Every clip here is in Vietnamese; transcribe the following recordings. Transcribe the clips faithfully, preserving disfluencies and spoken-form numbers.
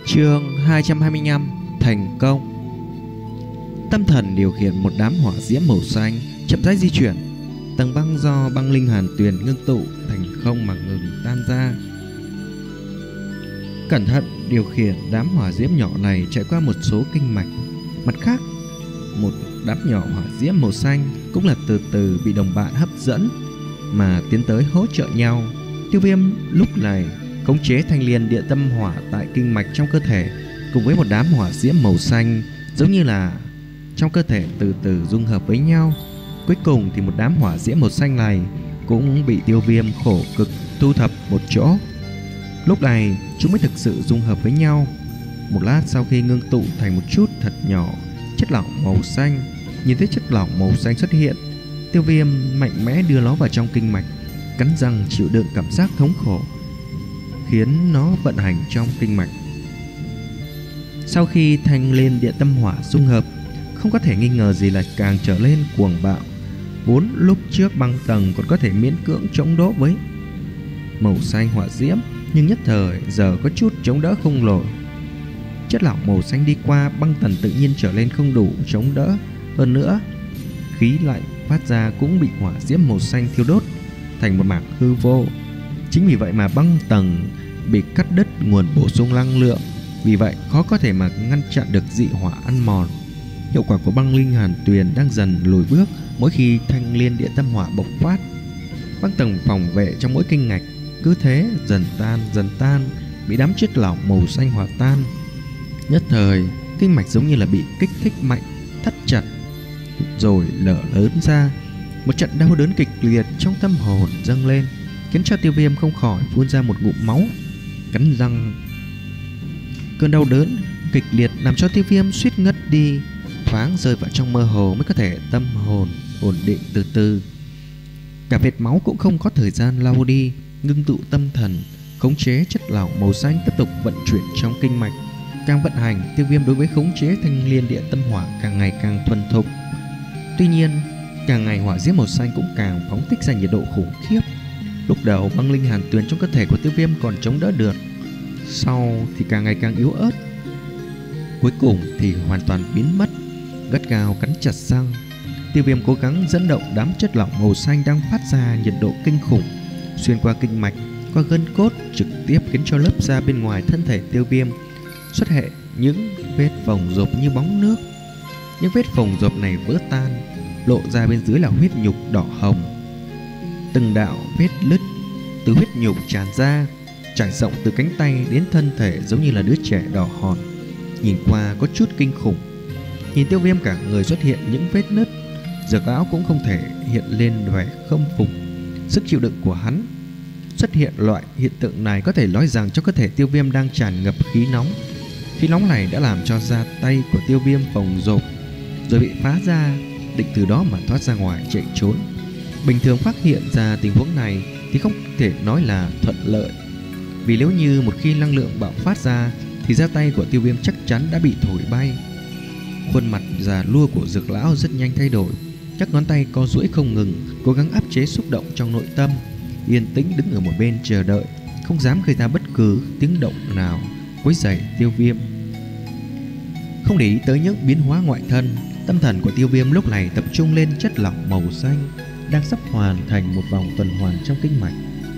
Chương hai trăm hai mươi lăm. Thành công. Tâm thần điều khiển một đám hỏa diễm màu xanh chậm rãi di chuyển. Tầng băng do băng linh hàn tuyền ngưng tụ thành không mà ngừng tan ra. Cẩn thận điều khiển đám hỏa diễm nhỏ này chạy qua một số kinh mạch. Mặt khác, một đám nhỏ hỏa diễm màu xanh cũng là từ từ bị đồng bạn hấp dẫn mà tiến tới hỗ trợ nhau. Tiêu Viêm lúc này khống chế thanh liên địa tâm hỏa tại kinh mạch trong cơ thể, cùng với một đám hỏa diễm màu xanh giống như là trong cơ thể từ từ dung hợp với nhau. Cuối cùng thì một đám hỏa diễm màu xanh này cũng bị Tiêu Viêm khổ cực thu thập một chỗ. Lúc này chúng mới thực sự dung hợp với nhau. Một lát sau khi ngưng tụ thành một chút thật nhỏ chất lỏng màu xanh, nhìn thấy chất lỏng màu xanh xuất hiện, Tiêu Viêm mạnh mẽ đưa nó vào trong kinh mạch, cắn răng chịu đựng cảm giác thống khổ khiến nó vận hành trong kinh mạch. Sau khi thanh liên địa tâm hỏa dung hợp, không có thể nghi ngờ gì là càng trở lên cuồng bạo. Vốn lúc trước băng tầng còn có thể miễn cưỡng chống đỡ với màu xanh hỏa diễm, nhưng nhất thời giờ có chút chống đỡ không nổi. Chất lỏng màu xanh đi qua, băng tầng tự nhiên trở lên không đủ chống đỡ. Hơn nữa, khí lạnh phát ra cũng bị hỏa diễm màu xanh thiêu đốt thành một mảng hư vô. Chính vì vậy mà băng tầng bị cắt đứt nguồn bổ sung năng lượng, vì vậy khó có thể mà ngăn chặn được dị hỏa ăn mòn. Hiệu quả của băng linh hàn tuyền đang dần lùi bước mỗi khi thanh liên địa tâm hỏa bộc phát. Băng tầng phòng vệ trong mỗi kinh ngạch cứ thế dần tan dần tan, bị đám chất lỏng màu xanh hòa tan. Nhất thời kinh mạch giống như là bị kích thích mạnh, thắt chặt rồi lở lớn ra. Một trận đau đớn kịch liệt trong tâm hồn dâng lên, khiến cho Tiêu Viêm không khỏi phun ra một ngụm máu, cắn răng. Cơn đau đớn kịch liệt làm cho Tiêu Viêm suýt ngất đi, thoáng rơi vào trong mơ hồ mới có thể tâm hồn ổn định từ từ. Cả vệt máu cũng không có thời gian lau đi, ngưng tụ tâm thần, khống chế chất lỏng màu xanh tiếp tục vận chuyển trong kinh mạch. Càng vận hành, Tiêu Viêm đối với khống chế thanh liên địa tâm hỏa càng ngày càng thuần thục. Tuy nhiên, càng ngày hỏa diễm màu xanh cũng càng phóng thích ra nhiệt độ khủng khiếp. Lúc đầu băng linh hàn tuyền trong cơ thể của Tiêu Viêm còn chống đỡ được, sau thì càng ngày càng yếu ớt, cuối cùng thì hoàn toàn biến mất. Gắt gao cắn chặt răng, Tiêu Viêm cố gắng dẫn động đám chất lỏng màu xanh đang phát ra nhiệt độ kinh khủng xuyên qua kinh mạch, qua gân cốt, trực tiếp khiến cho lớp da bên ngoài thân thể Tiêu Viêm xuất hiện những vết phồng rộp như bóng nước. Những vết phồng rộp này vỡ tan, lộ ra bên dưới là huyết nhục đỏ hồng. Từng đạo vết lứt từ huyết nhục tràn ra, trải rộng từ cánh tay đến thân thể giống như là đứa trẻ đỏ hòn, nhìn qua có chút kinh khủng. Nhìn Tiêu Viêm cả người xuất hiện những vết nứt, Dược Lão cũng không thể hiện lên vẻ khâm phục. Sức chịu đựng của hắn xuất hiện loại hiện tượng này có thể nói rằng trong cơ thể Tiêu Viêm đang tràn ngập khí nóng. Khí nóng này đã làm cho da tay của Tiêu Viêm phồng rộp rồi bị phá ra, định từ đó mà thoát ra ngoài chạy trốn. Bình thường phát hiện ra tình huống này thì không thể nói là thuận lợi, vì nếu như một khi năng lượng bạo phát ra thì da tay của Tiêu Viêm chắc chắn đã bị thổi bay. Khuôn mặt già nua của Dược Lão rất nhanh thay đổi, các ngón tay co duỗi không ngừng, cố gắng áp chế xúc động trong nội tâm, yên tĩnh đứng ở một bên chờ đợi, không dám gây ra bất cứ tiếng động nào quấy rầy Tiêu Viêm. Không để ý tới những biến hóa ngoại thân, tâm thần của Tiêu Viêm lúc này tập trung lên chất lỏng màu xanh đang sắp hoàn thành một vòng tuần hoàn trong kinh mạch.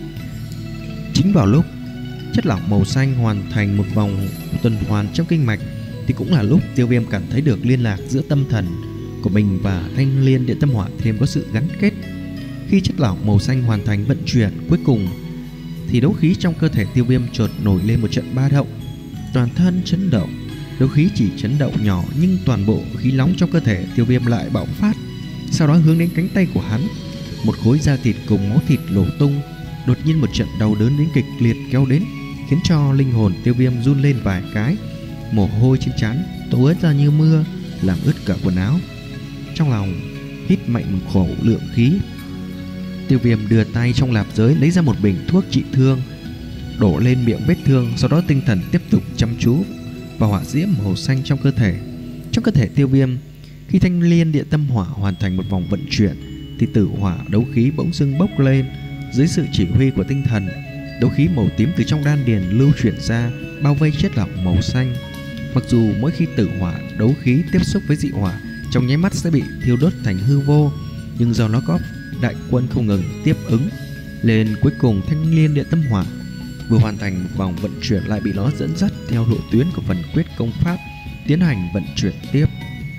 Chính vào lúc chất lỏng màu xanh hoàn thành một vòng tuần hoàn trong kinh mạch thì cũng là lúc Tiêu Viêm cảm thấy được liên lạc giữa tâm thần của mình và thanh liên địa tâm hỏa thêm có sự gắn kết. Khi chất lỏng màu xanh hoàn thành vận chuyển cuối cùng thì đấu khí trong cơ thể Tiêu Viêm chợt nổi lên một trận ba động, toàn thân chấn động. Đấu khí chỉ chấn động nhỏ nhưng toàn bộ khí nóng trong cơ thể Tiêu Viêm lại bạo phát, sau đó hướng đến cánh tay của hắn. Một khối da thịt cùng máu thịt nổ tung. Đột nhiên một trận đau đớn đến kịch liệt kéo đến, khiến cho linh hồn Tiêu Viêm run lên vài cái. Mồ hôi trên trán tố ra như mưa, làm ướt cả quần áo. Trong lòng hít mạnh một khẩu lượng khí, Tiêu Viêm đưa tay trong lạp giới lấy ra một bình thuốc trị thương, đổ lên miệng vết thương. Sau đó tinh thần tiếp tục chăm chú vào hỏa diễm màu xanh trong cơ thể. Trong cơ thể Tiêu Viêm, khi thanh liên địa tâm hỏa hoàn thành một vòng vận chuyển thì tử hỏa đấu khí bỗng dưng bốc lên. Dưới sự chỉ huy của tinh thần, Đấu khí màu tím từ trong đan điền lưu chuyển ra, bao vây chất lỏng màu xanh. Mặc dù mỗi khi tử hỏa đấu khí tiếp xúc với dị hỏa, trong nháy mắt sẽ bị thiêu đốt thành hư vô, nhưng do nó có đại quân không ngừng tiếp ứng, lên cuối cùng thanh liên địa tâm hỏa vừa hoàn thành một vòng vận chuyển lại bị nó dẫn dắt theo lộ tuyến của phần quyết công pháp tiến hành vận chuyển tiếp.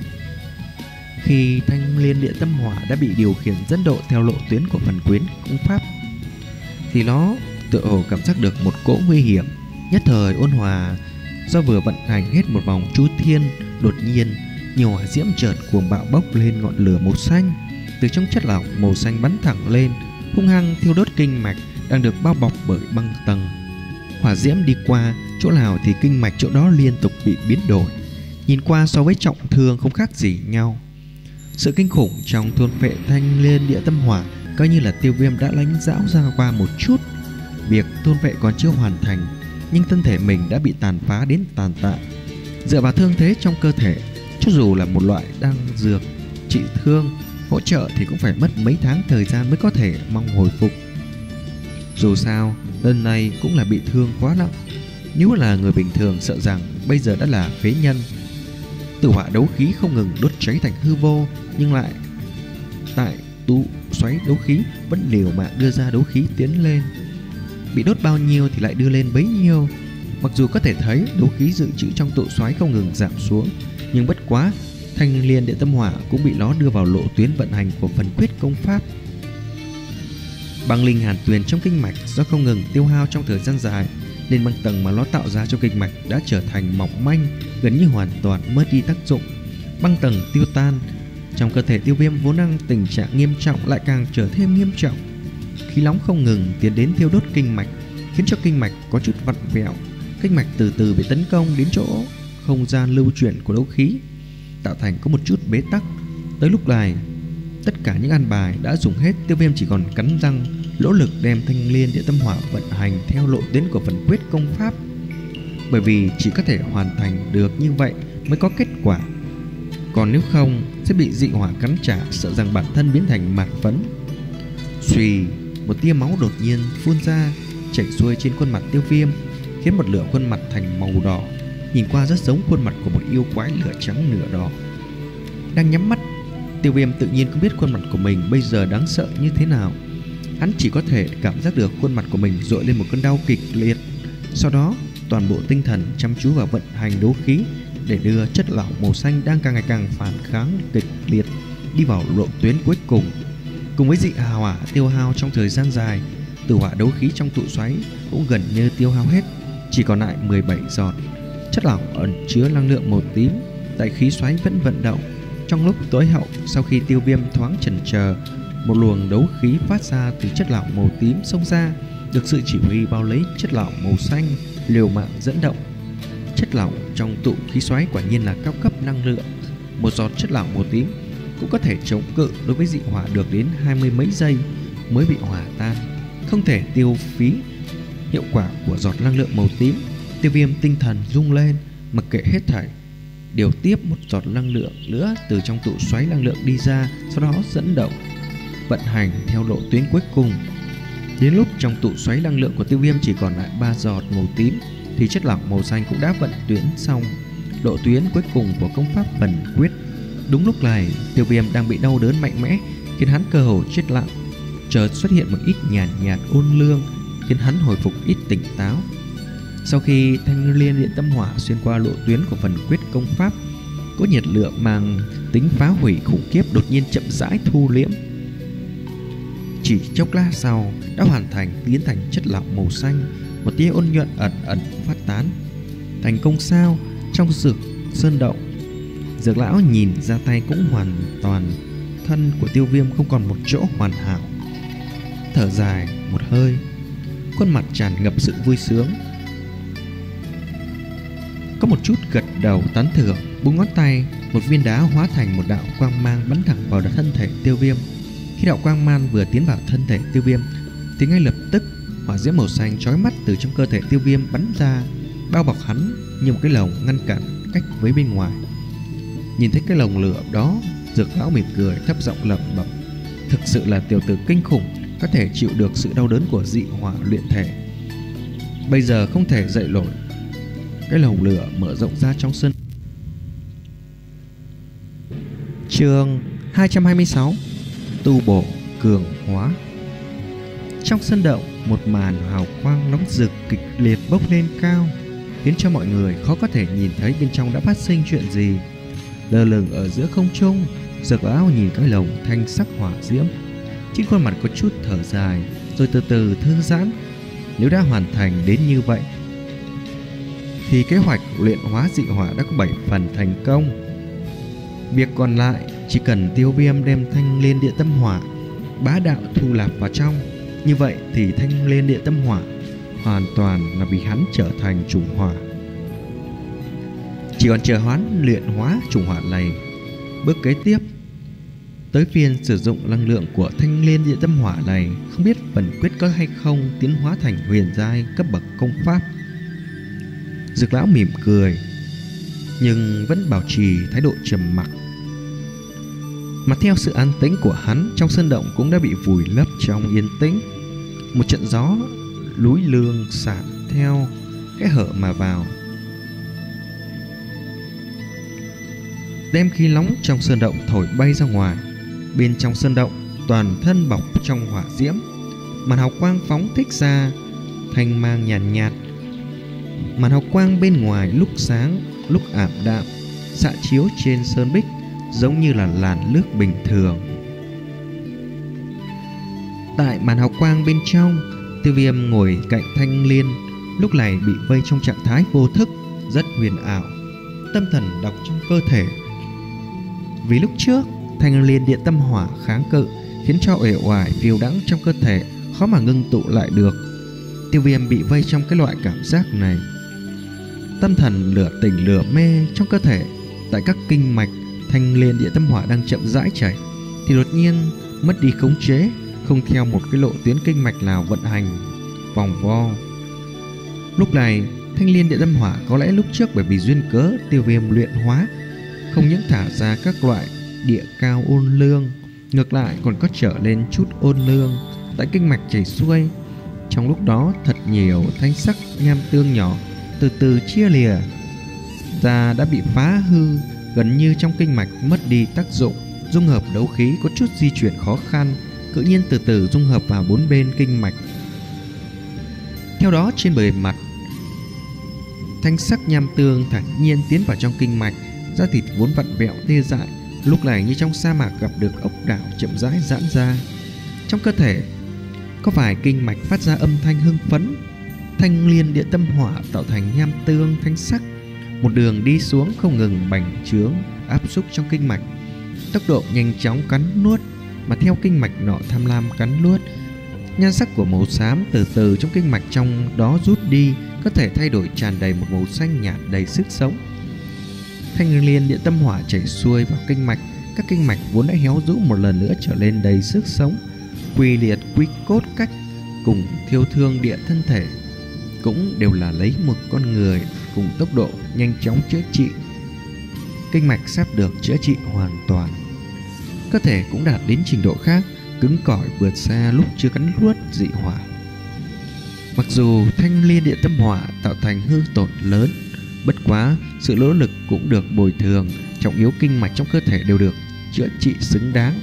Khi thanh liên địa tâm hỏa đã bị điều khiển dẫn độ theo lộ tuyến của phần quyết công pháp, thì nó tựa hồ cảm giác được một cỗ nguy hiểm, nhất thời ôn hòa. Do vừa vận hành hết một vòng chu thiên, đột nhiên nhiều hỏa diễm chợt cuồng bạo bốc lên ngọn lửa màu xanh, từ trong chất lỏng màu xanh bắn thẳng lên, hung hăng thiêu đốt kinh mạch đang được bao bọc bởi băng tầng. Hỏa diễm đi qua chỗ nào thì kinh mạch chỗ đó liên tục bị biến đổi, nhìn qua so với trọng thương không khác gì nhau. Sự kinh khủng trong thôn phệ thanh liên địa tâm hỏa coi như là Tiêu Viêm đã lãnh giáo ra qua một chút. Việc thôn phệ còn chưa hoàn thành, nhưng thân thể mình đã bị tàn phá đến tàn tạ. Dựa vào thương thế trong cơ thể, cho dù là một loại đan dược trị thương hỗ trợ thì cũng phải mất mấy tháng thời gian mới có thể mong hồi phục. Dù sao, lần này cũng là bị thương quá nặng. Nếu là người bình thường sợ rằng bây giờ đã là phế nhân. Tử hỏa đấu khí không ngừng đốt cháy thành hư vô, nhưng lại tại tụ xoáy đấu khí vẫn liều mạng đưa ra đấu khí tiến lên. Bị đốt bao nhiêu thì lại đưa lên bấy nhiêu. Mặc dù có thể thấy đấu khí dự trữ trong tụ xoáy không ngừng giảm xuống, nhưng bất quá thanh liên địa tâm hỏa cũng bị nó đưa vào lộ tuyến vận hành của phần quyết công pháp. Băng linh hàn tuyền trong kinh mạch do không ngừng tiêu hao trong thời gian dài, nên băng tầng mà nó tạo ra trong kinh mạch đã trở thành mỏng manh, gần như hoàn toàn mất đi tác dụng. Băng tầng tiêu tan, trong cơ thể Tiêu Viêm vốn đang tình trạng nghiêm trọng lại càng trở thêm nghiêm trọng. Khí nóng không ngừng tiến đến thiêu đốt kinh mạch, khiến cho kinh mạch có chút vặn vẹo. Kinh mạch từ từ bị tấn công đến chỗ không gian lưu chuyển của đấu khí, tạo thành có một chút bế tắc. Tới lúc này, tất cả những an bài đã dùng hết, Tiêu Viêm chỉ còn cắn răng nỗ lực đem thanh liên địa tâm hỏa vận hành theo lộ tuyến của phần quyết công pháp, bởi vì chỉ có thể hoàn thành được như vậy mới có kết quả. Còn nếu không sẽ bị dị hỏa cắn trả, sợ rằng bản thân biến thành mạt phấn. Xùy, một tia máu đột nhiên phun ra chảy xuôi trên khuôn mặt Tiêu Viêm, khiến một nửa khuôn mặt thành màu đỏ, nhìn qua rất giống khuôn mặt của một yêu quái nửa trắng nửa đỏ. Đang nhắm mắt, Tiêu Viêm tự nhiên không biết khuôn mặt của mình bây giờ đáng sợ như thế nào. Hắn chỉ có thể cảm giác được khuôn mặt của mình dội lên một cơn đau kịch liệt. Sau đó toàn bộ tinh thần chăm chú vào vận hành đấu khí để đưa chất lỏng màu xanh đang càng ngày càng phản kháng kịch liệt đi vào lộ tuyến cuối cùng. Cùng với dị hỏa tiêu hao trong thời gian dài, tử hỏa đấu khí trong tụ xoáy cũng gần như tiêu hao hết, chỉ còn lại mười bảy giọt. Chất lỏng ẩn chứa năng lượng màu tím tại khí xoáy vẫn vận động. Trong lúc tối hậu, sau khi Tiêu Viêm thoáng chần chờ, một luồng đấu khí phát ra từ chất lỏng màu tím xông ra, được sự chỉ huy bao lấy chất lỏng màu xanh liều mạng dẫn động. Chất lỏng trong tụ khí xoáy quả nhiên là cao cấp năng lượng. Một giọt chất lỏng màu tím cũng có thể chống cự đối với dị hỏa được đến hai mươi mấy giây mới bị hỏa tan, không thể tiêu phí hiệu quả của giọt năng lượng màu tím. Tiêu Viêm tinh thần rung lên, mặc kệ hết thảy, điều tiếp một giọt năng lượng nữa từ trong tụ xoáy năng lượng đi ra, sau đó dẫn động vận hành theo lộ tuyến cuối cùng. Đến lúc trong tụ xoáy năng lượng của Tiêu Viêm chỉ còn lại ba giọt màu tím, thì chất lỏng màu xanh cũng đã vận tuyến xong lộ tuyến cuối cùng của công pháp phần quyết. Đúng lúc này, Tiêu Viêm đang bị đau đớn mạnh mẽ, khiến hắn cơ hồ chết lặng. Chợt xuất hiện một ít nhàn nhạt, nhạt ôn lương, khiến hắn hồi phục ít tỉnh táo. Sau khi thanh liên điện tâm hỏa xuyên qua lộ tuyến của phần quyết công pháp, có nhiệt lượng mang tính phá hủy khủng khiếp đột nhiên chậm rãi thu liễm. Chỉ chốc lát sau đã hoàn thành biến thành chất lỏng màu xanh, một tia ôn nhuận ẩn ẩn phát tán. Thành công sao? Trong dược sơn động, Dược lão nhìn ra tay cũng hoàn toàn thân của Tiêu Viêm không còn một chỗ hoàn hảo, thở dài một hơi, khuôn mặt tràn ngập sự vui sướng, có một chút gật đầu tán thưởng. Bốn ngón tay, một viên đá hóa thành một đạo quang mang bắn thẳng vào thân thể Tiêu Viêm. Khi đạo quang mang vừa tiến vào thân thể Tiêu Viêm thì ngay lập tức hỏa diễm màu xanh chói mắt từ trong cơ thể Tiêu Viêm bắn ra, bao bọc hắn như một cái lồng ngăn cản cách với bên ngoài. Nhìn thấy cái lồng lửa đó, Dược lão mỉm cười thấp giọng lẩm bẩm: thực sự là tiểu tử kinh khủng, có thể chịu được sự đau đớn của dị hỏa luyện thể. bây giờ không thể dậy nổi. Cái lồng lửa mở rộng ra trong sân. Chương hai trăm hai mươi sáu. Tu bổ cường hóa. Trong sân động, một màn hào quang nóng rực kịch liệt bốc lên cao, khiến cho mọi người khó có thể nhìn thấy bên trong đã phát sinh chuyện gì. Lơ lửng ở giữa không trung, Dược Lão nhìn cái lồng thanh sắc hỏa diễm, trên khuôn mặt có chút thở dài, rồi từ từ thư giãn. Nếu đã hoàn thành đến như vậy thì kế hoạch luyện hóa dị hỏa đã có bảy phần thành công. Việc còn lại chỉ cần Tiêu Viêm đem Thanh Liên Địa Tâm Hỏa bá đạo thu nạp vào trong, như vậy thì Thanh Liên Địa Tâm Hỏa hoàn toàn là bị hắn trở thành chủng hỏa. Chỉ còn chờ hắn luyện hóa chủng hỏa này. Bước kế tiếp tới phiên sử dụng năng lượng của Thanh Liên Địa Tâm Hỏa này, không biết phần quyết có hay không tiến hóa thành huyền giai cấp bậc công pháp. Dược Lão mỉm cười, nhưng vẫn bảo trì thái độ trầm mặc. Mà theo sự an tĩnh của hắn, trong sân động cũng đã bị vùi lấp trong yên tĩnh. Một trận gió núi lương xả theo cái hở mà vào, đem khí nóng trong sơn động thổi bay ra ngoài. Bên trong sơn động toàn thân bọc trong hỏa diễm, màn hào quang phóng thích ra thanh mang nhàn nhạt, nhạt. Màn hào quang bên ngoài lúc sáng lúc ảm đạm, xạ chiếu trên sơn bích giống như là làn nước bình thường. Tại màn hào quang bên trong, Tiêu Viêm ngồi cạnh Thanh Liên, lúc này bị vây trong trạng thái vô thức, rất huyền ảo, tâm thần đọc trong cơ thể. Vì lúc trước Thanh Liên Địa Tâm Hỏa kháng cự, khiến cho uể oải phiêu đãng trong cơ thể khó mà ngưng tụ lại được. Tiêu Viêm bị vây trong cái loại cảm giác này, tâm thần lửa tỉnh lửa mê trong cơ thể. Tại các kinh mạch Thanh Liên Địa Tâm Hỏa đang chậm rãi chảy, thì đột nhiên mất đi khống chế, không theo một cái lộ tuyến kinh mạch nào vận hành vòng vo. Lúc này Thanh Liên Địa Tâm Hỏa có lẽ lúc trước bởi vì duyên cớ Tiêu Viêm luyện hóa, không những thả ra các loại địa cao ôn lương, ngược lại còn có trở lên chút ôn lương tại kinh mạch chảy xuôi. Trong lúc đó thật nhiều thanh sắc nham tương nhỏ từ từ chia lìa ra, đã bị phá hư, gần như trong kinh mạch mất đi tác dụng. Dung hợp đấu khí có chút di chuyển khó khăn, tự nhiên từ từ dung hợp vào bốn bên kinh mạch. Theo đó trên bề mặt thanh sắc nham tương thản nhiên tiến vào trong kinh mạch, da thịt vốn vặn vẹo tê dại lúc này như trong sa mạc gặp được ốc đảo chậm rãi giãn ra. Trong cơ thể có vài kinh mạch phát ra âm thanh hưng phấn. Thanh Liên Địa Tâm Hỏa tạo thành nham tương thanh sắc, một đường đi xuống không ngừng bành trướng áp xúc trong kinh mạch, tốc độ nhanh chóng cắn nuốt. Mà theo kinh mạch nọ tham lam cắn nuốt, nhan sắc của màu xám từ từ trong kinh mạch trong đó rút đi, có thể thay đổi tràn đầy một màu xanh nhạt đầy sức sống. Thanh Liên Địa Tâm Hỏa chảy xuôi vào kinh mạch, các kinh mạch vốn đã héo rũ một lần nữa trở lên đầy sức sống. Quy liệt quy cốt cách cùng thiêu thương địa thân thể cũng đều là lấy một con người cùng tốc độ nhanh chóng chữa trị. Kinh mạch sắp được chữa trị hoàn toàn, cơ thể cũng đạt đến trình độ khác, cứng cỏi vượt xa lúc chưa cắn nuốt dị hỏa. Mặc dù Thanh Liên Địa Tâm Hỏa tạo thành hư tổn lớn, bất quá sự nỗ lực cũng được bồi thường, trọng yếu kinh mạch trong cơ thể đều được chữa trị xứng đáng.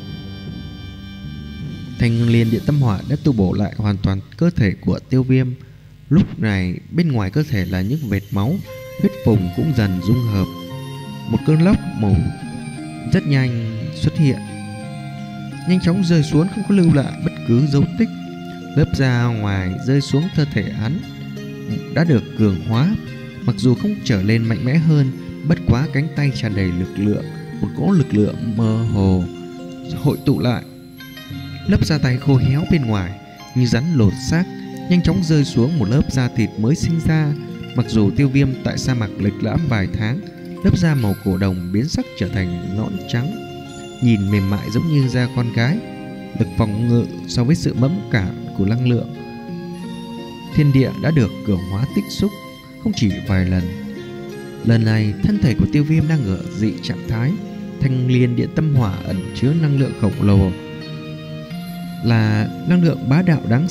Thanh Liên Địa Tâm Hỏa đã tu bổ lại hoàn toàn cơ thể của Tiêu Viêm. Lúc này bên ngoài cơ thể là những vệt máu, huyết phùng cũng dần dung hợp. Một cơn lốc màu rất nhanh xuất hiện, nhanh chóng rơi xuống, không có lưu lại bất cứ dấu tích. Lớp da ngoài rơi xuống cơ thể hắn đã được cường hóa, mặc dù không trở lên mạnh mẽ hơn, bất quá cánh tay tràn đầy lực lượng, một cỗ lực lượng mơ hồ hội tụ lại. Lớp da tay khô héo bên ngoài như rắn lột xác, nhanh chóng rơi xuống một lớp da thịt mới sinh ra. Mặc dù Tiêu Viêm tại sa mạc lịch lãm vài tháng, lớp da màu cổ đồng biến sắc trở thành nõn trắng, nhìn mềm mại giống như da con gái. Lực phòng ngự so với sự mẫn cảm của năng lượng thiên địa đã được cường hóa tích xúc không chỉ vài lần. Lần này thân thể của Tiêu Viêm đang ở dị trạng thái. Thanh Liên Địa Tâm Hỏa ẩn chứa năng lượng khổng lồ, là năng lượng bá đạo đáng sợ,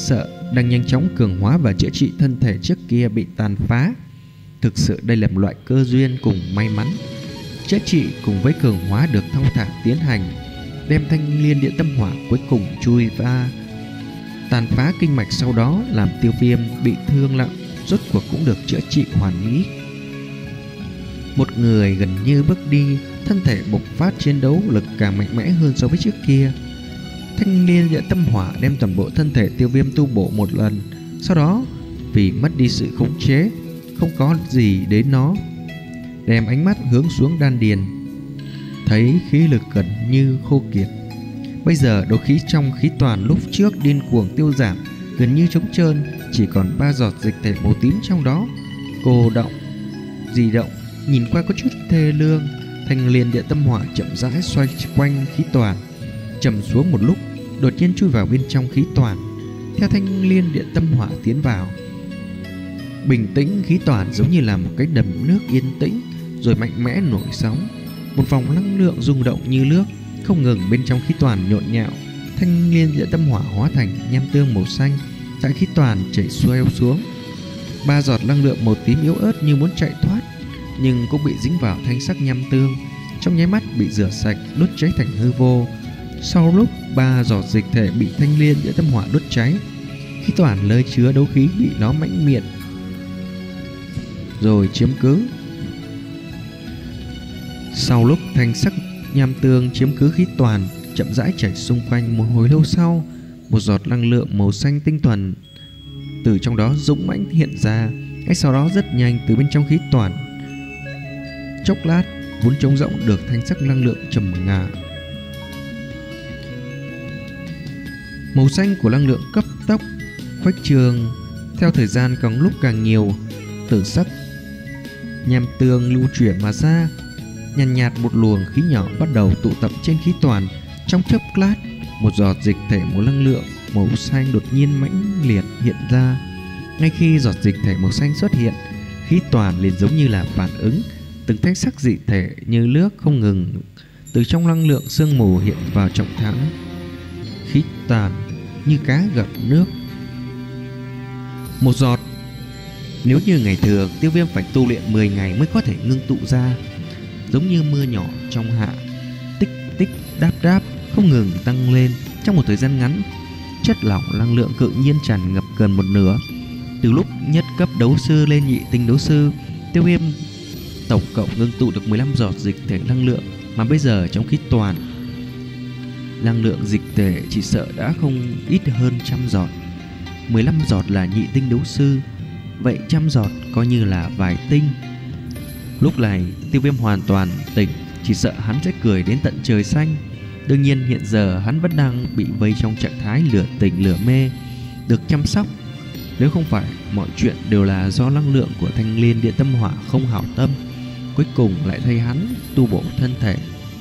đang nhanh chóng cường hóa và chữa trị thân thể trước kia bị tàn phá. Thực sự đây là một loại cơ duyên cùng may mắn. Chữa trị cùng với cường hóa được thong thả tiến hành, đem Thanh Liên Địa Tâm Hỏa cuối cùng chui va tàn phá kinh mạch, sau đó làm Tiêu Viêm bị thương nặng rốt cuộc cũng được chữa trị hoàn mỹ. Một người gần như bước đi, thân thể bộc phát chiến đấu lực càng mạnh mẽ hơn so với trước kia. Thanh Liên Địa Tâm Hỏa đem toàn bộ thân thể Tiêu Viêm tu bổ một lần, sau đó vì mất đi sự khống chế, không có gì đến nó, đem ánh mắt hướng xuống đan điền, thấy khí lực gần như khô kiệt. Bây giờ đấu khí trong khí toàn lúc trước điên cuồng tiêu giảm, gần như trống trơn, chỉ còn ba giọt dịch thể màu tím trong đó. Cô động, di động, nhìn qua có chút thê lương. Thanh Liên Địa Tâm Hỏa chậm rãi xoay quanh khí toàn, trầm xuống một lúc, đột nhiên chui vào bên trong khí toàn. Theo Thanh Liên Địa Tâm Hỏa tiến vào, bình tĩnh khí toàn giống như là một cái đầm nước yên tĩnh, rồi mạnh mẽ nổi sóng. Một vòng năng lượng rung động như nước không ngừng bên trong khí toàn nhộn nhạo. Thanh Liên Địa Tâm Hỏa hóa thành nham tương màu xanh tại khí toàn chảy xuôi xuống. Ba giọt năng lượng màu tím yếu ớt như muốn chạy thoát, nhưng cũng bị dính vào thanh sắc nham tương, trong nháy mắt bị rửa sạch, đốt cháy thành hư vô. Sau lúc ba giọt dịch thể bị Thanh Liên Địa Tâm Hỏa đốt cháy, khí toàn nơi chứa đấu khí bị nó mãnh miệng rồi chiếm cứ. Sau lúc thanh sắc nham tương chiếm cứ khí toàn, chậm rãi chảy xung quanh một hồi lâu sau, một giọt năng lượng màu xanh tinh thuần từ trong đó dũng mãnh hiện ra. Ngay sau đó rất nhanh từ bên trong khí toàn, chốc lát vốn trống rỗng được thanh sắc năng lượng trầm ngà. Màu xanh của năng lượng cấp tốc khuếch trường, theo thời gian càng lúc càng nhiều, tử sắc nham tương lưu chuyển mà ra. Nhàn nhạt, nhạt một luồng khí nhỏ bắt đầu tụ tập trên khí toàn. Trong chốc lát, một giọt dịch thể màu năng lượng màu xanh đột nhiên mãnh liệt hiện ra. Ngay khi giọt dịch thể màu xanh xuất hiện, khí toàn liền giống như là phản ứng, từng thanh sắc dị thể như nước không ngừng từ trong năng lượng sương mù hiện vào trọng thái. Khí toàn như cá gặp nước. Một giọt, nếu như ngày thường Tiêu Viêm phải tu luyện mười ngày mới có thể ngưng tụ ra, giống như mưa nhỏ trong hạ, tích tích đáp đáp không ngừng tăng lên. Trong một thời gian ngắn, chất lỏng năng lượng tự nhiên tràn ngập gần một nửa. Từ lúc nhất cấp đấu sư lên nhị tinh đấu sư, Tiêu Viêm tổng cộng ngưng tụ được mười lăm giọt dịch thể năng lượng, mà bây giờ trong khí toàn, năng lượng dịch thể chỉ sợ đã không ít hơn trăm giọt. Mười lăm giọt là nhị tinh đấu sư, vậy trăm giọt coi như là vài tinh. Lúc này Tiêu Viêm hoàn toàn tỉnh, chỉ sợ hắn sẽ cười đến tận trời xanh. Đương nhiên hiện giờ hắn vẫn đang bị vây trong trạng thái lửa tỉnh lửa mê, được chăm sóc. Nếu không phải mọi chuyện đều là do năng lượng của Thanh Liên Địa Tâm Hỏa không hảo tâm, cuối cùng lại thay hắn tu bổ thân thể.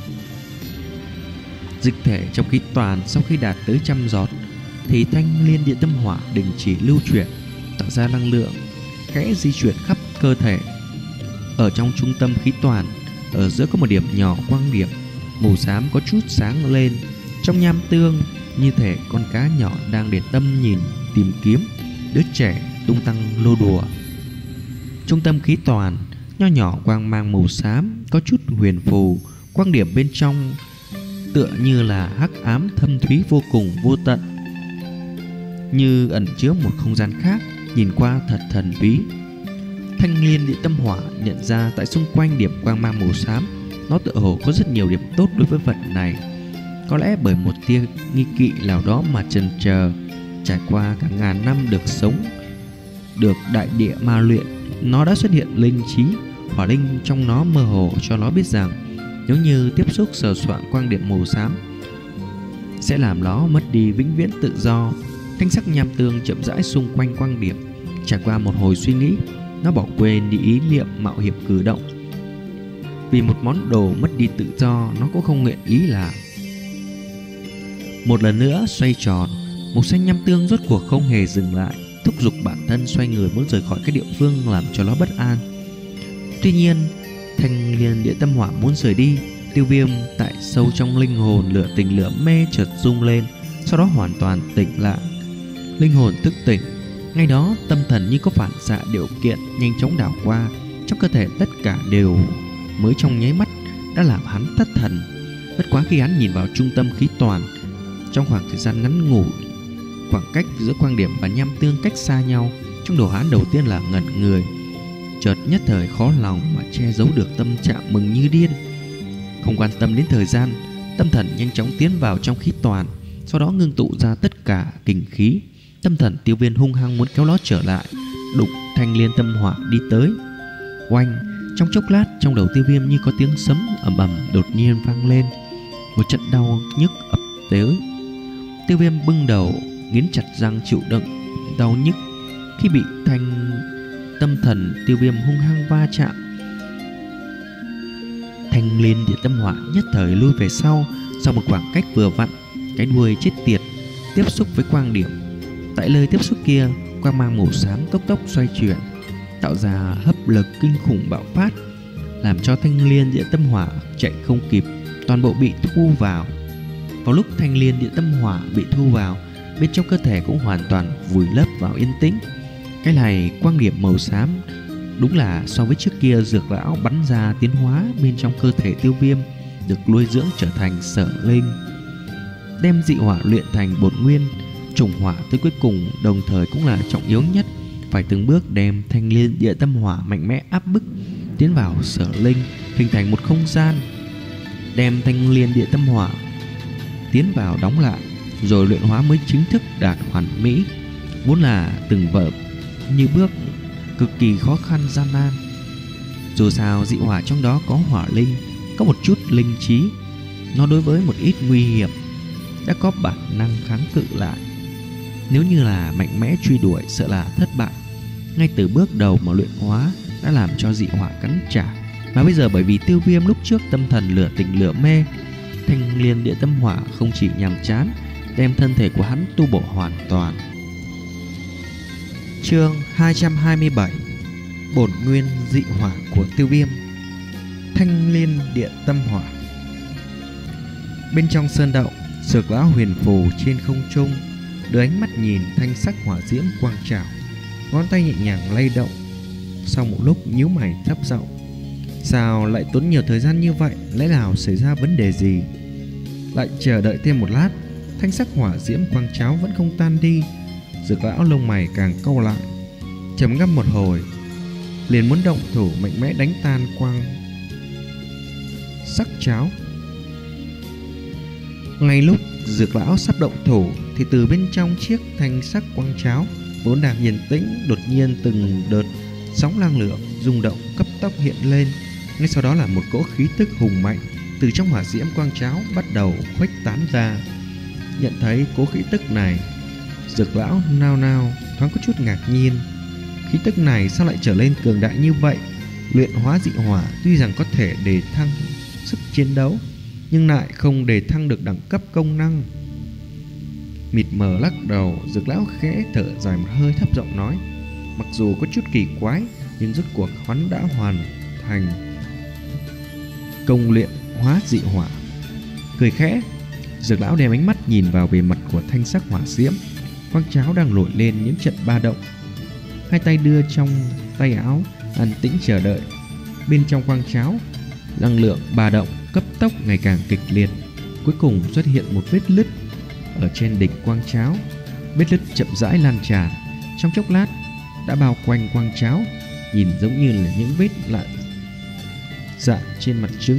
Dịch thể trong khí toàn sau khi đạt tới trăm giọt thì Thanh Liên Địa Tâm Hỏa đình chỉ lưu chuyển, tạo ra năng lượng khẽ di chuyển khắp cơ thể. Ở trong trung tâm khí toàn, ở giữa có một điểm nhỏ quang điểm màu xám có chút sáng lên. Trong nham tương, như thể con cá nhỏ đang để tâm nhìn tìm kiếm đứa trẻ tung tăng lô đùa. Trung tâm khí toàn, nho nhỏ quang mang màu xám có chút huyền phù, quang điểm bên trong tựa như là hắc ám thâm thúy vô cùng vô tận, như ẩn chứa một không gian khác, nhìn qua thật thần bí. Thanh Liên Địa Tâm Hỏa nhận ra tại xung quanh điểm quang mang màu xám, nó tựa hồ có rất nhiều điểm tốt đối với vật này. Có lẽ bởi một tia nghi kỵ nào đó mà chần chờ. Trải qua cả ngàn năm được sống, được đại địa ma luyện, nó đã xuất hiện linh trí. Hỏa linh trong nó mơ hồ cho nó biết rằng nếu như tiếp xúc sờ soạng quang điểm màu xám sẽ làm nó mất đi vĩnh viễn tự do. Thanh sắc nham tương chậm rãi xung quanh quang điểm. Trải qua một hồi suy nghĩ, nó bỏ quên đi ý niệm mạo hiểm cử động. Vì một món đồ mất đi tự do, nó cũng không nguyện ý làm. Một lần nữa xoay tròn, màu xanh nham tương rốt cuộc không hề dừng lại, thúc giục bản thân xoay người muốn rời khỏi cái địa phương làm cho nó bất an. Tuy nhiên, Thanh Liên Địa Tâm Hỏa muốn rời đi, Tiêu Viêm tại sâu trong linh hồn lửa tình lửa mê chợt rung lên, sau đó hoàn toàn tỉnh lại. linh hồn thức tỉnh. Ngay đó tâm thần như có phản xạ điều kiện nhanh chóng đảo qua, trong cơ thể tất cả đều mới trong nháy mắt đã làm hắn thất thần. Bất quá khi hắn nhìn vào trung tâm khí toàn, trong khoảng thời gian ngắn ngủi, khoảng cách giữa quang điểm và nham tương cách xa nhau, trong đầu hắn đầu tiên là ngẩn người, chợt nhất thời khó lòng mà che giấu được tâm trạng mừng như điên. Không quan tâm đến thời gian, tâm thần nhanh chóng tiến vào trong khí toàn, sau đó ngưng tụ ra tất cả kình khí. Tâm thần Tiêu Viêm hung hăng muốn kéo nó trở lại, đụng thanh liên tâm hỏa đi tới. Oanh! Trong chốc lát, trong đầu Tiêu Viêm như có tiếng sấm ầm ầm đột nhiên vang lên, một trận đau nhức ập tới. Tiêu Viêm bưng đầu, nghiến chặt răng chịu đựng đau nhức khi bị thanh tâm thần Tiêu Viêm hung hăng va chạm. Thanh liên địa tâm hỏa nhất thời lui về sau, sau một khoảng cách vừa vặn, cái đuôi chết tiệt tiếp xúc với quang điểm. Tại nơi tiếp xúc kia, quang mang màu xám tốc tốc xoay chuyển, tạo ra hấp lực kinh khủng bạo phát, làm cho thanh liên địa tâm hỏa chạy không kịp, toàn bộ bị thu vào. Vào lúc thanh liên địa tâm hỏa bị thu vào, bên trong cơ thể cũng hoàn toàn vùi lấp vào yên tĩnh. Cái này quang điểm màu xám đúng là so với trước kia dược lão bắn ra tiến hóa bên trong cơ thể Tiêu Viêm, được nuôi dưỡng trở thành sở linh, đem dị hỏa luyện thành bổn nguyên. Trùng hỏa tới cuối cùng đồng thời cũng là trọng yếu nhất, phải từng bước đem thanh liên địa tâm hỏa mạnh mẽ áp bức tiến vào sở linh, hình thành một không gian, đem thanh liên địa tâm hỏa tiến vào đóng lại, rồi luyện hóa mới chính thức đạt hoàn mỹ. Vốn là từng vở như bước cực kỳ khó khăn gian nan. Dù sao dị hỏa trong đó có hỏa linh, có một chút linh trí, nó đối với một ít nguy hiểm đã có bản năng kháng cự lại. Nếu như là mạnh mẽ truy đuổi, sợ là thất bại. Ngay từ bước đầu mà luyện hóa đã làm cho dị hỏa cắn trả. Mà bây giờ bởi vì Tiêu Viêm lúc trước tâm thần lửa tình lửa mê, thanh liên địa tâm hỏa không chỉ nhàm chán đem thân thể của hắn tu bổ hoàn toàn. Chương hai trăm hai mươi bảy: Bổn nguyên dị hỏa của Tiêu Viêm. Thanh liên địa tâm hỏa. Bên trong sơn động, Dược lão huyền phù trên không trung, đưa ánh mắt nhìn thanh sắc hỏa diễm quang trảo, ngón tay nhẹ nhàng lay động. Sau một lúc nhíu mày thấp giọng: sao lại tốn nhiều thời gian như vậy? Lẽ nào xảy ra vấn đề gì? Lại chờ đợi thêm một lát, thanh sắc hỏa diễm quang cháo vẫn không tan đi. Dược lão lông mày càng cau lại, trầm ngâm một hồi, liền muốn động thủ mạnh mẽ đánh tan quang sắc cháo. Ngay lúc Dược lão sắp động thủ thì từ bên trong chiếc thanh sắc quang cháo vốn đang yên tĩnh, đột nhiên từng đợt sóng năng lượng rung động cấp tốc hiện lên. Ngay sau đó là một cỗ khí tức hùng mạnh từ trong hỏa diễm quang cháo bắt đầu khuếch tán ra. Nhận thấy cỗ khí tức này, Dược lão nao nao thoáng có chút ngạc nhiên. Khí tức này sao lại trở lên cường đại như vậy? Luyện hóa dị hỏa tuy rằng có thể đề thăng sức chiến đấu, nhưng lại không đề thăng được đẳng cấp công năng. Mịt mờ lắc đầu, Dược lão khẽ thở dài một hơi, thấp giọng nói: mặc dù có chút kỳ quái, nhưng rốt cuộc hắn đã hoàn thành công luyện hóa dị hỏa. Cười khẽ, Dược lão đem ánh mắt nhìn vào bề mặt của thanh sắc hỏa diễm quang cháo đang nổi lên những trận ba động. Hai tay đưa trong tay áo, an tĩnh chờ đợi. Bên trong quang cháo, năng lượng ba động cấp tốc ngày càng kịch liệt. Cuối cùng xuất hiện một vết nứt ở trên đỉnh quang cháo. Vết nứt chậm rãi lan tràn, trong chốc lát đã bao quanh quang cháo, nhìn giống như là những vết lạn dạn trên mặt trứng.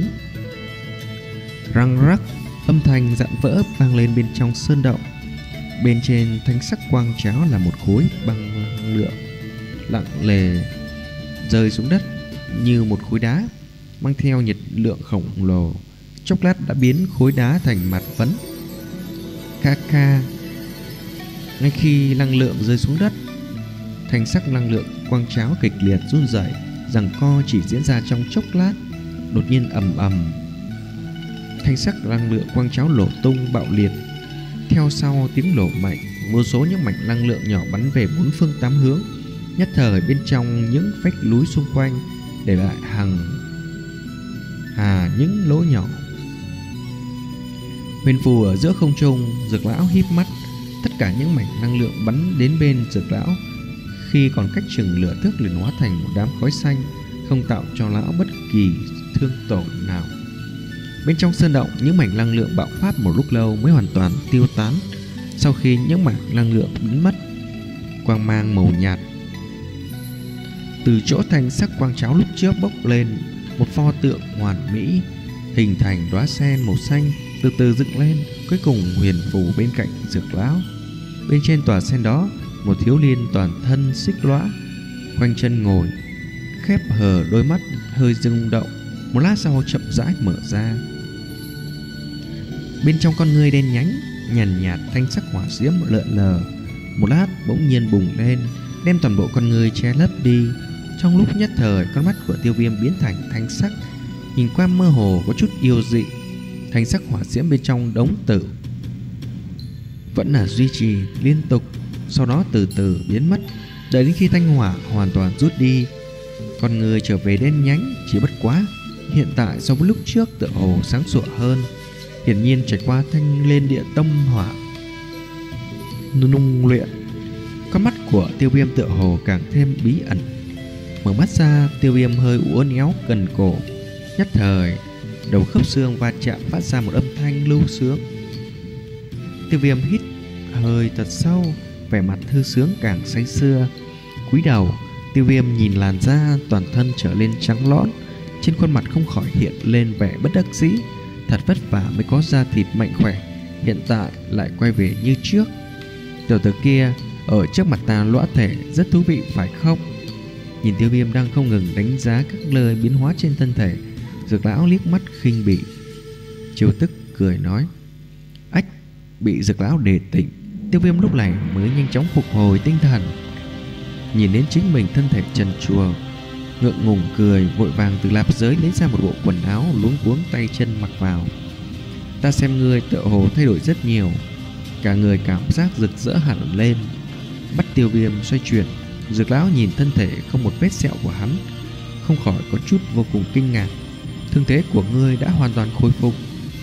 Răng rắc, âm thanh dạn vỡ vang lên bên trong sơn động. Bên trên thanh sắc quang cháo là một khối băng năng lượng lặng lề rơi xuống đất như một khối đá, mang theo nhiệt lượng khổng lồ. Chốc lát đã biến khối đá thành mặt phấn. Kha kha. Ngay khi năng lượng rơi xuống đất, thanh sắc năng lượng quang cháo kịch liệt run rẩy, giằng co chỉ diễn ra trong chốc lát, đột nhiên ầm ầm, thanh sắc năng lượng quang cháo nổ tung bạo liệt. Theo sau tiếng nổ mạnh, vô số những mảnh năng lượng nhỏ bắn về bốn phương tám hướng. Nhất thời bên trong những vách núi xung quanh để lại hàng hà những lỗ nhỏ. Huyền phù ở giữa không trung, Dược lão híp mắt, Tất cả những mảnh năng lượng bắn đến bên Dược lão, khi còn cách chừng lửa thước liền hóa thành một đám khói xanh, không tạo cho lão bất kỳ thương tổn nào. Bên trong sơn động, những mảnh năng lượng bạo phát một lúc lâu mới hoàn toàn tiêu tán. Sau khi những mảnh năng lượng biến mất, quang mang màu nhạt từ chỗ thanh sắc quang cháo lúc trước bốc lên, một pho tượng hoàn mỹ hình thành đóa sen màu xanh từ từ dựng lên, cuối cùng huyền phù bên cạnh Dược lão. Bên trên tòa sen đó, một thiếu niên toàn thân xích lõa khoanh chân ngồi, khép hờ đôi mắt hơi rung động, một lát sau chậm rãi mở ra. Bên trong con ngươi đen nhánh nhàn nhạt thanh sắc hỏa diễm lượn lờ, một lát bỗng nhiên bùng lên, đem toàn bộ con ngươi che lấp đi. Trong lúc nhất thời, con mắt của Tiêu Viêm biến thành thanh sắc, nhìn qua mơ hồ có chút yêu dị. Thanh sắc hỏa diễm bên trong đống tử vẫn là duy trì liên tục, sau đó từ từ biến mất. Đợi đến khi thanh hỏa hoàn toàn rút đi, con người trở về đen nhánh. Chỉ bất quá hiện tại so với lúc trước tựa hồ sáng sủa hơn, hiển nhiên trải qua thanh lên địa tâm hỏa nung luyện. Con mắt của Tiêu Viêm tựa hồ càng thêm bí ẩn. Mở mắt ra, Tiêu Viêm hơi uốn éo cần cổ, nhất thời đầu khớp xương va chạm phát ra một âm thanh lưu sướng. Tiêu Viêm hít hơi thật sâu, vẻ mặt thư sướng càng say sưa. Cúi đầu, Tiêu Viêm nhìn làn da toàn thân trở lên trắng lõn, trên khuôn mặt không khỏi hiện lên vẻ bất đắc dĩ. Thật vất vả mới có da thịt mạnh khỏe, hiện tại lại quay về như trước. Tiểu tử kia ở trước mặt ta lõa thể rất thú vị phải không? Nhìn Tiêu Viêm đang không ngừng đánh giá các lời biến hóa trên thân thể, Dược lão liếc mắt khinh bỉ, chiêu tức cười nói: Ách! Bị Dược lão đề tỉnh, Tiêu Viêm lúc này mới nhanh chóng phục hồi tinh thần. Nhìn đến chính mình thân thể trần truồng, ngượng ngùng cười, vội vàng từ lạp giới lấy ra một bộ quần áo luống cuống tay chân mặc vào. Ta xem ngươi tựa hồ thay đổi rất nhiều, cả người cảm giác rực rỡ hẳn lên. Bắt Tiêu Viêm xoay chuyển, Dược lão nhìn thân thể không một vết sẹo của hắn, không khỏi có chút vô cùng kinh ngạc. Thương thế của ngươi đã hoàn toàn khôi phục.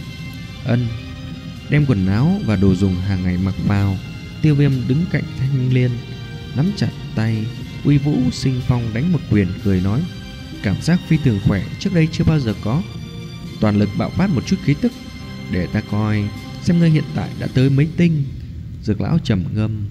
Ân. Đem quần áo và đồ dùng hàng ngày mặc vào, Tiêu Viêm đứng cạnh Thanh Liên, nắm chặt tay, uy vũ sinh phong đánh một quyền, cười nói: Cảm giác phi thường khỏe, trước đây chưa bao giờ có. Toàn lực bạo phát một chút khí tức, để ta coi xem ngươi hiện tại đã tới mấy tinh. Dược lão trầm ngâm.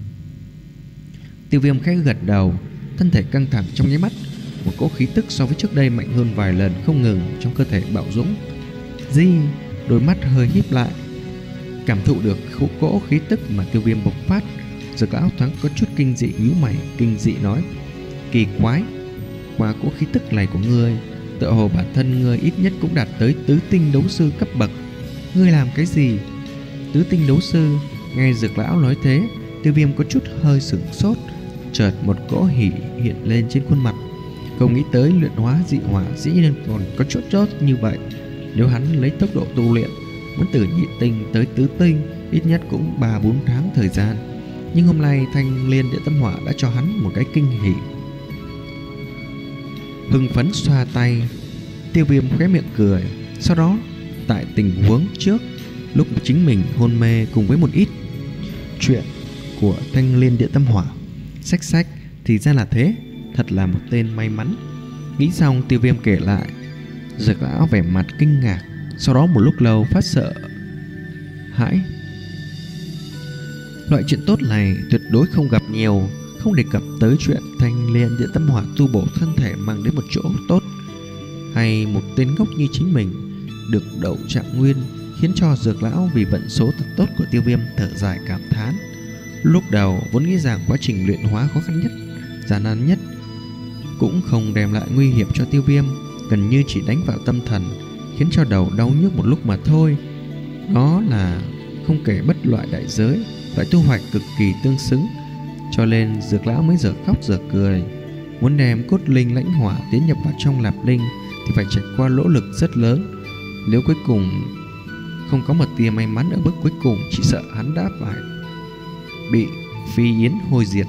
Tiêu Viêm khẽ gật đầu, thân thể căng thẳng trong nháy mắt, một cỗ khí tức so với trước đây mạnh hơn vài lần không ngừng trong cơ thể bạo dũng. Di, đôi mắt hơi híp lại, cảm thụ được khổ cỗ khí tức mà Tiêu Viêm bộc phát. Dược lão thoáng có chút kinh dị, nhíu mày kinh dị nói: Kỳ quái, qua cỗ khí tức này của ngươi, tựa hồ bản thân ngươi ít nhất cũng đạt tới tứ tinh đấu sư cấp bậc. Ngươi làm cái gì? Tứ tinh đấu sư? Nghe Dược lão nói thế, Tiêu Viêm có chút hơi sửng sốt, chợt một cỗ hỉ hiện lên trên khuôn mặt. Không nghĩ tới luyện hóa dị hỏa dĩ nhiên còn có chỗ chốt như vậy. Nếu hắn lấy tốc độ tu luyện, muốn từ nhị tinh tới tứ tinh ít nhất cũng ba bốn tháng thời gian. Nhưng hôm nay Thanh Liên địa tâm hỏa đã cho hắn một cái kinh hỉ. Hưng phấn xoa tay, Tiêu Viêm khóe miệng cười. Sau đó, tại tình huống trước, lúc chính mình hôn mê cùng với một ít chuyện của Thanh Liên địa tâm hỏa, xách xách thì ra là thế, thật là một tên may mắn. Nghĩ xong, Tiêu Viêm kể lại. Dược lão vẻ mặt kinh ngạc, sau đó một lúc lâu phát sợ hãi. Loại chuyện tốt này tuyệt đối không gặp nhiều, không đề cập tới chuyện Thanh Liên địa tâm hỏa tu bổ thân thể mang đến một chỗ tốt, hay một tên ngốc như chính mình được đậu trạng nguyên, khiến cho Dược lão vì vận số thật tốt của Tiêu Viêm thở dài cảm thán. Lúc đầu vốn nghĩ rằng quá trình luyện hóa khó khăn nhất, gian nan nhất, cũng không đem lại nguy hiểm cho Tiêu Viêm, gần như chỉ đánh vào tâm thần, khiến cho đầu đau nhức một lúc mà thôi. Đó là không kể bất loại đại giới, loại thu hoạch cực kỳ tương xứng. Cho nên Dược lão mới giờ khóc giờ cười. Muốn đem cốt linh lãnh hỏa tiến nhập vào trong lạp linh thì phải trải qua nỗ lực rất lớn. Nếu cuối cùng không có một tia may mắn ở bước cuối cùng, chỉ sợ hắn đã phải bị phi yến hôi diệt.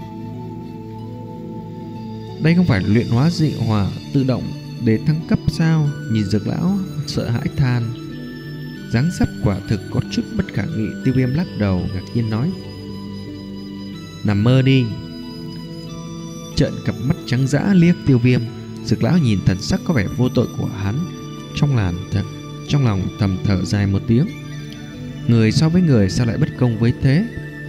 Đây không phải luyện hóa dị hỏa tự động để thăng cấp sao? Nhìn Dược lão sợ hãi than. Dáng dấp quả thực có chút bất khả nghị. Tiêu Viêm lắc đầu ngạc nhiên nói: Nằm mơ đi. Trợn cặp mắt trắng dã liếc Tiêu Viêm. Dược lão nhìn thần sắc có vẻ vô tội của hắn, trong làn th trong lòng thầm thở dài một tiếng. Người so với người sao lại bất công với thế?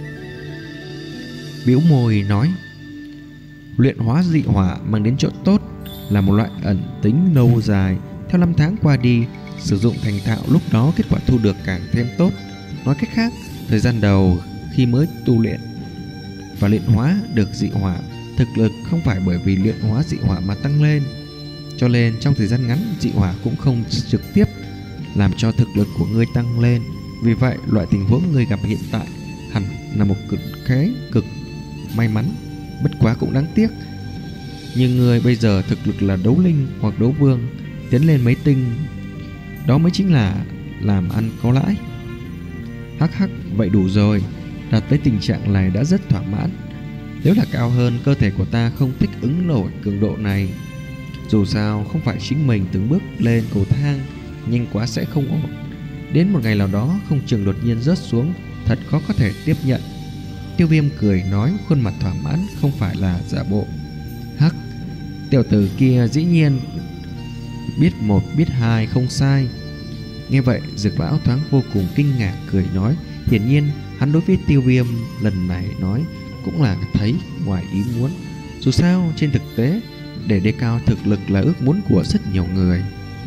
Bĩu môi nói, luyện hóa dị hỏa mang đến chỗ tốt là một loại ẩn tính lâu dài. Theo năm tháng qua đi, sử dụng thành thạo, lúc đó kết quả thu được càng thêm tốt. Nói cách khác, thời gian đầu khi mới tu luyện và luyện hóa được dị hỏa, thực lực không phải bởi vì luyện hóa dị hỏa mà tăng lên, cho nên trong thời gian ngắn dị hỏa cũng không trực tiếp làm cho thực lực của ngươi tăng lên. Vì vậy loại tình huống ngươi gặp hiện tại hẳn là một cực khế cực may mắn. Bất quá cũng đáng tiếc, nhưng ngươi bây giờ thực lực là đấu linh hoặc đấu vương, tiến lên mấy tinh, đó mới chính là làm ăn có lãi. Hắc hắc, vậy đủ rồi. Đạt tới tình trạng này đã rất thỏa mãn. Nếu là cao hơn, cơ thể của ta không thích ứng nổi cường độ này. Dù sao không phải chính mình từng bước lên cầu thang nhanh quá sẽ không ổn. Đến một ngày nào đó không chừng đột nhiên rớt xuống, thật khó có thể tiếp nhận. Tiêu Viêm cười nói, khuôn mặt thỏa mãn không phải là giả bộ. Hắc, tiểu tử kia dĩ nhiên biết một biết hai không sai. Nghe vậy Dược lão thoáng vô cùng kinh ngạc, cười nói, hiển nhiên hắn đối với Tiêu Viêm lần này nói cũng là thấy ngoài ý muốn. Dù sao trên thực tế, để đề cao thực lực là ước muốn của rất nhiều người.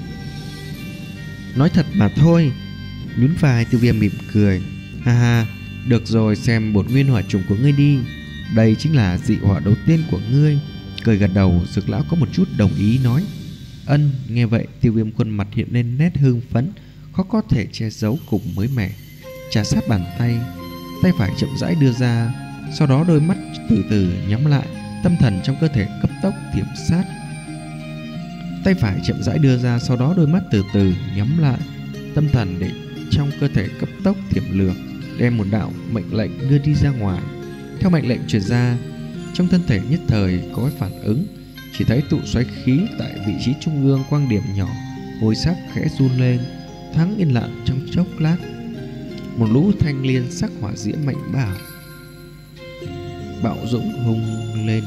Nói thật mà thôi. Nhún vai Tiêu Viêm mỉm cười, ha ha, được rồi, xem bổn nguyên hỏa trùng của ngươi đi. Đây chính là dị hỏa đầu tiên của ngươi. Cười gật đầu, Dược lão có một chút đồng ý nói, ân. Nghe vậy Tiêu Viêm khuôn mặt hiện lên nét hưng phấn, khó có thể che giấu cùng mới mẻ. Trà sát bàn tay, tay phải chậm rãi đưa ra, sau đó đôi mắt từ từ nhắm lại, tâm thần trong cơ thể cấp tốc thiểm sát. Tay phải chậm rãi đưa ra, sau đó đôi mắt từ từ nhắm lại, tâm thần để trong cơ thể cấp tốc thiểm lược, đem một đạo mệnh lệnh đưa đi ra ngoài. Theo mệnh lệnh truyền ra, trong thân thể nhất thời có cái phản ứng, chỉ thấy tụ xoáy khí tại vị trí trung ương quang điểm nhỏ, ngôi sắc khẽ run lên, thoáng yên lặng trong chốc lát. Một lũ thanh liên sắc hỏa diễm mạnh bảo bạo dũng hung lên.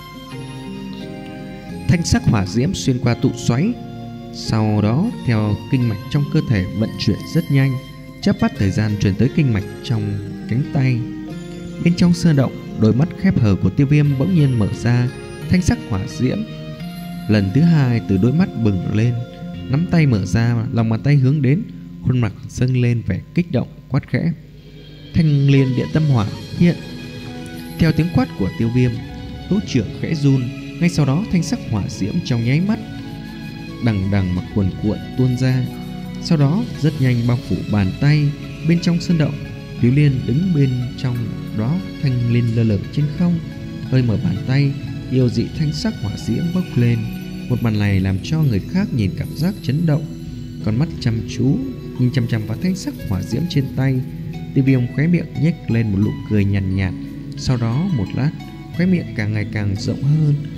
Thanh sắc hỏa diễm xuyên qua tụ xoáy, sau đó theo kinh mạch trong cơ thể vận chuyển rất nhanh, chớp mắt thời gian truyền tới kinh mạch trong cánh tay. Bên trong sơn động, đôi mắt khép hờ của Tiêu Viêm bỗng nhiên mở ra, thanh sắc hỏa diễm lần thứ hai từ đôi mắt bừng lên, nắm tay mở ra, lòng bàn tay hướng đến, khuôn mặt dâng lên vẻ kích động, quát khẽ, thanh liên điện tâm hỏa hiện. Theo tiếng quát của Tiêu Viêm, tố trưởng khẽ run, ngay sau đó thanh sắc hỏa diễm trong nháy mắt đằng đằng mà cuồn cuộn tuôn ra, sau đó rất nhanh bao phủ bàn tay. Bên trong sơn động, Tiểu Liên đứng bên trong đó, thanh liên lơ lửng trên không, hơi mở bàn tay, yêu dị thanh sắc hỏa diễm bốc lên. Một màn này làm cho người khác nhìn cảm giác chấn động, con mắt chăm chú nhìn chằm chằm vào thanh sắc hỏa diễm trên tay. Tiêu Viêm khóe miệng nhếch lên một nụ cười nhàn nhạt, nhạt, sau đó một lát khóe miệng càng ngày càng rộng hơn,